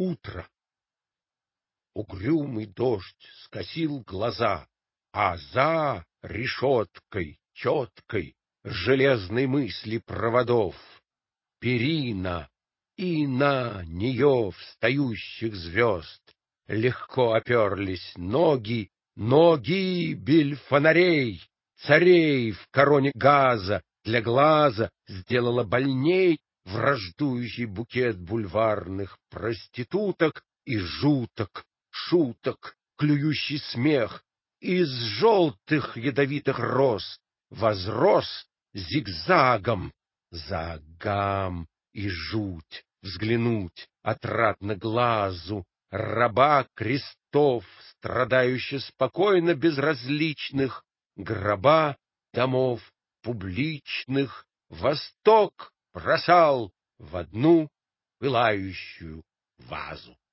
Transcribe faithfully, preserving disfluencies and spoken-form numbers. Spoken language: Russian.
Утро. Угрюмый дождь скосил глаза, а за решеткой четкой железной мысли проводов перина, и на нее встающих звезд легко оперлись ноги, ноги гибель фонарей, царей в короне газа для глаза сделала больней враждующий букет бульварных проституток и жуток, шуток, клюющий смех. Из желтых ядовитых роз возрос зигзагом загам и жуть взглянуть отрадно глазу раба крестов, страдающе спокойно безразличных, гроба домов публичных, Восток бросал в одну пылающую вазу.